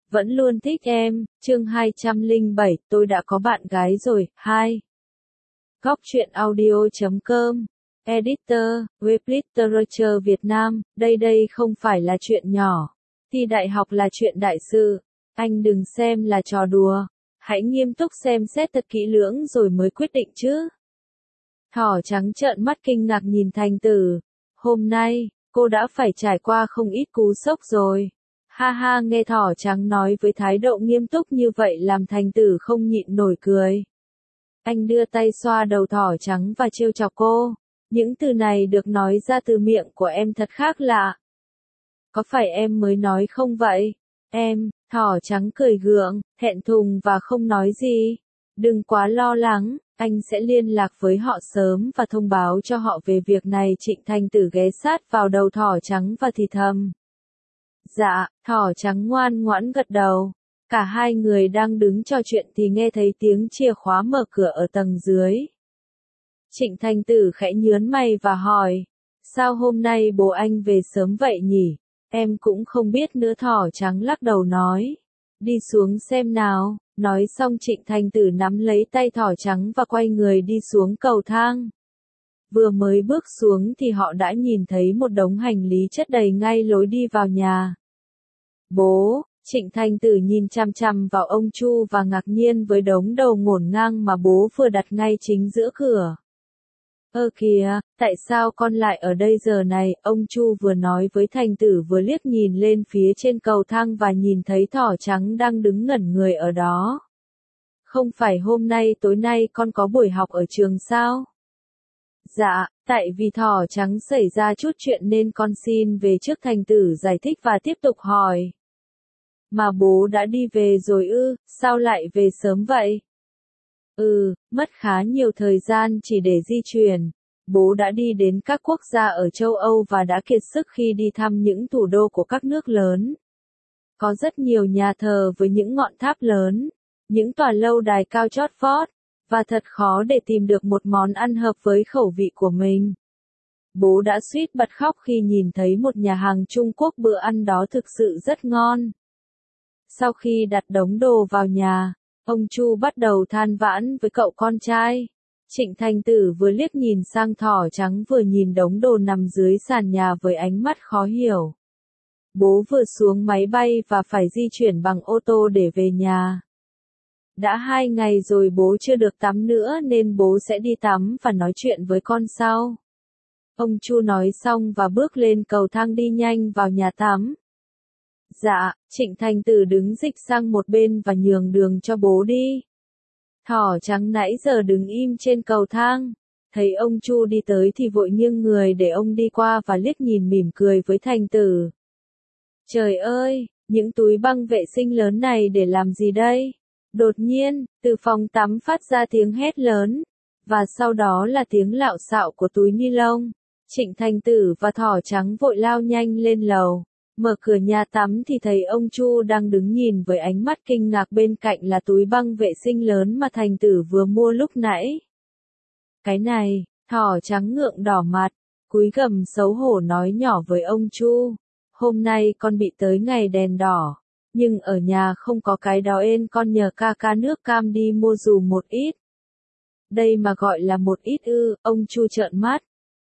Vẫn luôn thích em, chương 207, tôi đã có bạn gái rồi, 2. Góc truyện audio.com, Editor, Web Literature Việt Nam, đây không phải là chuyện nhỏ. Thi đại học là chuyện đại sự. Anh đừng xem là trò đùa. Hãy nghiêm túc xem xét thật kỹ lưỡng rồi mới quyết định chứ. Thỏ trắng trợn mắt kinh ngạc nhìn Thành Tử. Hôm nay, cô đã phải trải qua không ít cú sốc rồi. Ha ha, nghe thỏ trắng nói với thái độ nghiêm túc như vậy làm Thành Tử không nhịn nổi cười. Anh đưa tay xoa đầu thỏ trắng và trêu chọc cô. Những từ này được nói ra từ miệng của em thật khác lạ. Có phải em mới nói không vậy? Em, thỏ trắng cười gượng, thẹn thùng và không nói gì. Đừng quá lo lắng, anh sẽ liên lạc với họ sớm và thông báo cho họ về việc này. Trịnh Thành Tử ghé sát vào đầu thỏ trắng và thì thầm. Dạ, thỏ trắng ngoan ngoãn gật đầu. Cả hai người đang đứng trò chuyện thì nghe thấy tiếng chìa khóa mở cửa ở tầng dưới. Trịnh Thành Tử khẽ nhướng mày và hỏi, sao hôm nay bố anh về sớm vậy nhỉ? Em cũng không biết nữa, thỏ trắng lắc đầu nói. Đi xuống xem nào. Nói xong Trịnh Thành Tử nắm lấy tay thỏ trắng và quay người đi xuống cầu thang. Vừa mới bước xuống thì họ đã nhìn thấy một đống hành lý chất đầy ngay lối đi vào nhà. Bố, Trịnh Thành Tử nhìn chằm chằm vào ông Chu và ngạc nhiên với đống đồ ngổn ngang mà bố vừa đặt ngay chính giữa cửa. Ơ kìa, tại sao con lại ở đây giờ này? Ông Chu vừa nói với Thành Tử vừa liếc nhìn lên phía trên cầu thang và nhìn thấy thỏ trắng đang đứng ngẩn người ở đó. Không phải hôm nay tối nay con có buổi học ở trường sao? Dạ, tại vì thỏ trắng xảy ra chút chuyện nên con xin về trước. Thành Tử giải thích và tiếp tục hỏi. Mà bố đã đi về rồi ư, sao lại về sớm vậy? Mất khá nhiều thời gian chỉ để di chuyển. Bố đã đi đến các quốc gia ở châu Âu và đã kiệt sức khi đi thăm những thủ đô của các nước lớn. Có rất nhiều nhà thờ với những ngọn tháp lớn, những tòa lâu đài cao chót vót, và thật khó để tìm được một món ăn hợp với khẩu vị của mình. Bố đã suýt bật khóc khi nhìn thấy một nhà hàng Trung Quốc, bữa ăn đó thực sự rất ngon. Sau khi đặt đống đồ vào nhà, ông Chu bắt đầu than vãn với cậu con trai. Trịnh Thành Tử vừa liếc nhìn sang thỏ trắng vừa nhìn đống đồ nằm dưới sàn nhà với ánh mắt khó hiểu. Bố vừa xuống máy bay và phải di chuyển bằng ô tô để về nhà. Đã 2 ngày rồi bố chưa được tắm nữa nên bố sẽ đi tắm và nói chuyện với con sau. Ông Chu nói xong và bước lên cầu thang đi nhanh vào nhà tắm. Dạ, Trịnh Thành Tử đứng dịch sang một bên và nhường đường cho bố đi. Thỏ trắng nãy giờ đứng im trên cầu thang. Thấy ông Chu đi tới thì vội nghiêng người để ông đi qua và liếc nhìn mỉm cười với Thành Tử. Trời ơi, những túi băng vệ sinh lớn này để làm gì đây? Đột nhiên, từ phòng tắm phát ra tiếng hét lớn, và sau đó là tiếng lạo xạo của túi ni lông. Trịnh Thành Tử và thỏ trắng vội lao nhanh lên lầu. Mở cửa nhà tắm thì thấy ông Chu đang đứng nhìn với ánh mắt kinh ngạc, bên cạnh là túi băng vệ sinh lớn mà Thành Tử vừa mua lúc nãy. Cái này, thỏ trắng ngượng đỏ mặt, cúi gằm xấu hổ nói nhỏ với ông Chu. Hôm nay con bị tới ngày đèn đỏ, nhưng ở nhà không có cái đó nên con nhờ ca ca nước cam đi mua dùm một ít. Đây mà gọi là một ít ư? Ông Chu trợn mắt.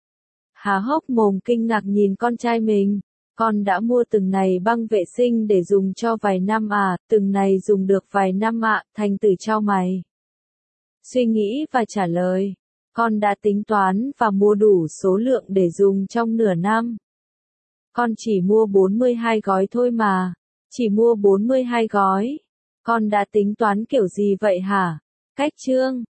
Há hốc mồm kinh ngạc nhìn con trai mình. Con đã mua từng này băng vệ sinh để dùng cho vài năm à? Từng này dùng được vài năm ạ. Thành Tử chau mày, suy nghĩ và trả lời. Con đã tính toán và mua đủ số lượng để dùng trong nửa năm. Con chỉ mua 42 gói thôi mà. Chỉ mua 42 gói. Con đã tính toán kiểu gì vậy hả? Cách chương